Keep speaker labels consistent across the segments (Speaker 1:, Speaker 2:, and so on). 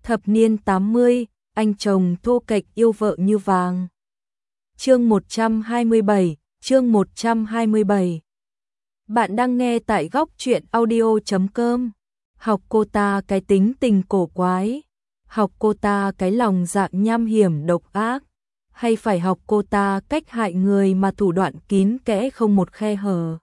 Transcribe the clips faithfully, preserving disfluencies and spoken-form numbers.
Speaker 1: Thập niên tám mươi, anh chồng thô kệch yêu vợ như vàng. Chương một trăm hai mươi bảy, chương một trăm hai mươi bảy. Bạn đang nghe tại góc truyện audio chấm com. Học cô ta cái tính tình cổ quái, học cô ta cái lòng dạ nham hiểm độc ác, hay phải học cô ta cách hại người mà thủ đoạn kín kẽ không một khe hở.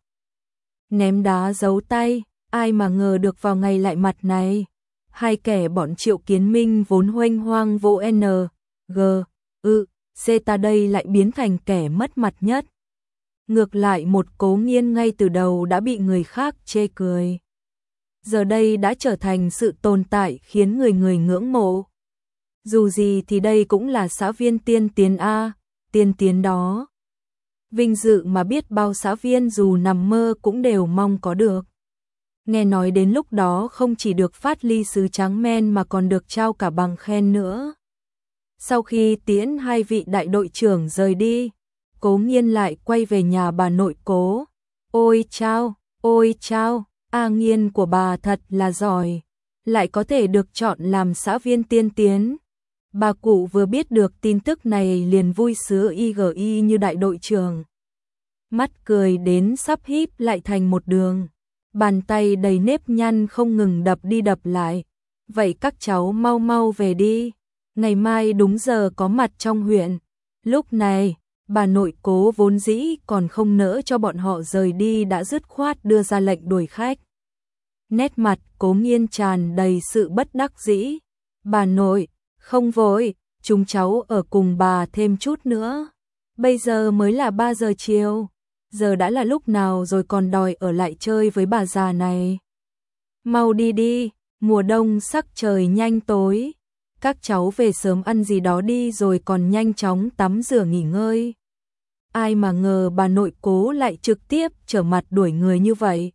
Speaker 1: Ném đá giấu tay, ai mà ngờ được vào ngày lại mặt này. Hai kẻ bọn Triệu Kiến Minh vốn huênh hoang vô N, G, ư, C ta đây lại biến thành kẻ mất mặt nhất. Ngược lại một Cố Nghiên ngay từ đầu đã bị người khác chê cười. Giờ đây đã trở thành sự tồn tại khiến người người ngưỡng mộ. Dù gì thì đây cũng là xã viên tiên tiến A, tiên tiến đó. Vinh dự mà biết bao xã viên dù nằm mơ cũng đều mong có được. Nghe nói đến lúc đó không chỉ được phát ly sứ trắng men mà còn được trao cả bằng khen nữa. Sau khi tiễn hai vị đại đội trưởng rời đi, Cố Nghiên lại quay về nhà bà nội Cố. Ôi chao, ôi chao, A Nghiên của bà thật là giỏi, lại có thể được chọn làm xã viên tiên tiến. Bà cụ vừa biết được tin tức này liền vui sướng y gờ y như đại đội trưởng. Mắt cười đến sắp híp lại thành một đường. Bàn tay đầy nếp nhăn không ngừng đập đi đập lại. Vậy các cháu mau mau về đi. Ngày mai đúng giờ có mặt trong huyện. Lúc này, bà nội Cố vốn dĩ còn không nỡ cho bọn họ rời đi đã dứt khoát đưa ra lệnh đuổi khách. Nét mặt Cố Nghiên tràn đầy sự bất đắc dĩ. Bà nội, không vội, chúng cháu ở cùng bà thêm chút nữa. Bây giờ mới là ba giờ chiều. Giờ đã là lúc nào rồi còn đòi ở lại chơi với bà già này. Mau đi đi, mùa đông sắc trời nhanh tối. Các cháu về sớm ăn gì đó đi rồi còn nhanh chóng tắm rửa nghỉ ngơi. Ai mà ngờ bà nội Cố lại trực tiếp trở mặt đuổi người như vậy.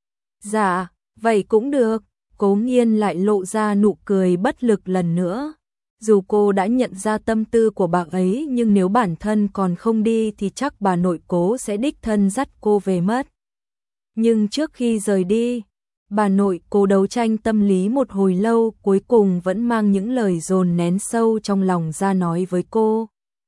Speaker 1: Dạ, vậy cũng được. Cố Nghiên lại lộ ra nụ cười bất lực lần nữa. Dù cô đã nhận ra tâm tư của bà ấy nhưng nếu bản thân còn không đi thì chắc bà nội Cố sẽ đích thân dắt cô về mất. Nhưng trước khi rời đi, bà nội Cố đấu tranh tâm lý một hồi lâu cuối cùng vẫn mang những lời dồn nén sâu trong lòng ra nói với cô.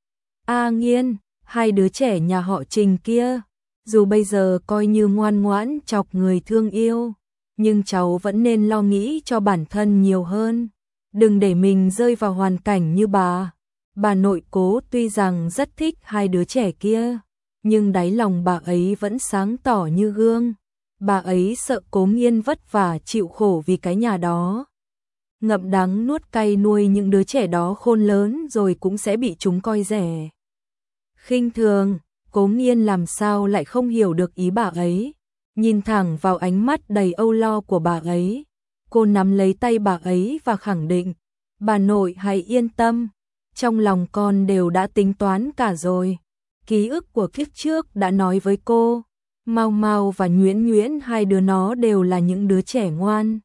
Speaker 1: A Nghiên, hai đứa trẻ nhà họ Trình kia, dù bây giờ coi như ngoan ngoãn chọc người thương yêu, nhưng cháu vẫn nên lo nghĩ cho bản thân nhiều hơn. Đừng để mình rơi vào hoàn cảnh như bà. Bà nội Cố tuy rằng rất thích hai đứa trẻ kia, nhưng đáy lòng bà ấy vẫn sáng tỏ như gương. Bà ấy sợ Cố Nghiên vất vả chịu khổ vì cái nhà đó. Ngậm đắng nuốt cay nuôi những đứa trẻ đó khôn lớn rồi cũng sẽ bị chúng coi rẻ. Khinh thường, Cố Nghiên làm sao lại không hiểu được ý bà ấy. Nhìn thẳng vào ánh mắt đầy âu lo của bà ấy. Cô nắm lấy tay bà ấy và khẳng định, bà nội hãy yên tâm, trong lòng con đều đã tính toán cả rồi. Ký ức của kiếp trước đã nói với cô, Mau Mau và Nhuyễn Nhuyễn hai đứa nó đều là những đứa trẻ ngoan.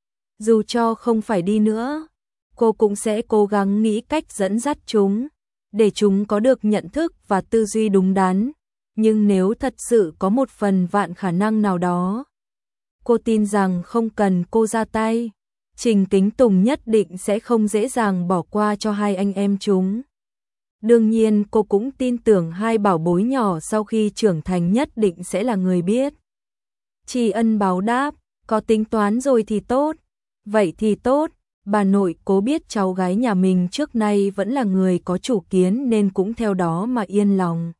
Speaker 1: Dù cho không phải đi nữa, cô cũng sẽ cố gắng nghĩ cách dẫn dắt chúng, để chúng có được nhận thức và tư duy đúng đắn. Nhưng nếu thật sự có một phần vạn khả năng nào đó, cô tin rằng không cần cô ra tay, Trình Kính Tùng nhất định sẽ không dễ dàng bỏ qua cho hai anh em chúng. Đương nhiên cô cũng tin tưởng hai bảo bối nhỏ sau khi trưởng thành nhất định sẽ là người biết tri ân báo đáp, có tính toán rồi thì tốt. Vậy thì tốt, bà nội Cố biết cháu gái nhà mình trước nay vẫn là người có chủ kiến nên cũng theo đó mà yên lòng.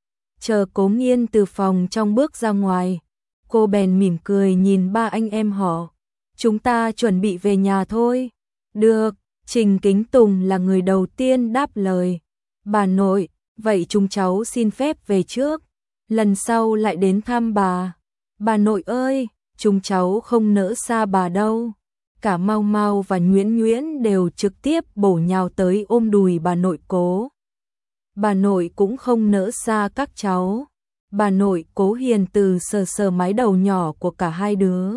Speaker 1: Chờ Cố Nghiên từ phòng trong bước ra ngoài, cô bèn mỉm cười nhìn ba anh em họ. Chúng ta chuẩn bị về nhà thôi. Được, Trình Kính Tùng là người đầu tiên đáp lời. Bà nội, vậy chúng cháu xin phép về trước. Lần sau lại đến thăm bà. Bà nội ơi, chúng cháu không nỡ xa bà đâu. Cả Mau Mau và Nhuyễn Nhuyễn đều trực tiếp bổ nhào tới ôm đùi bà nội Cố. Bà nội cũng không nỡ xa các cháu. Bà nội Cố hiền từ sờ sờ mái đầu nhỏ của cả hai đứa.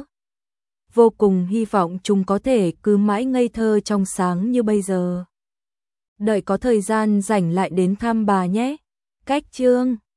Speaker 1: Vô cùng hy vọng chúng có thể cứ mãi ngây thơ trong sáng như bây giờ. Đợi có thời gian rảnh lại đến thăm bà nhé. Cách chương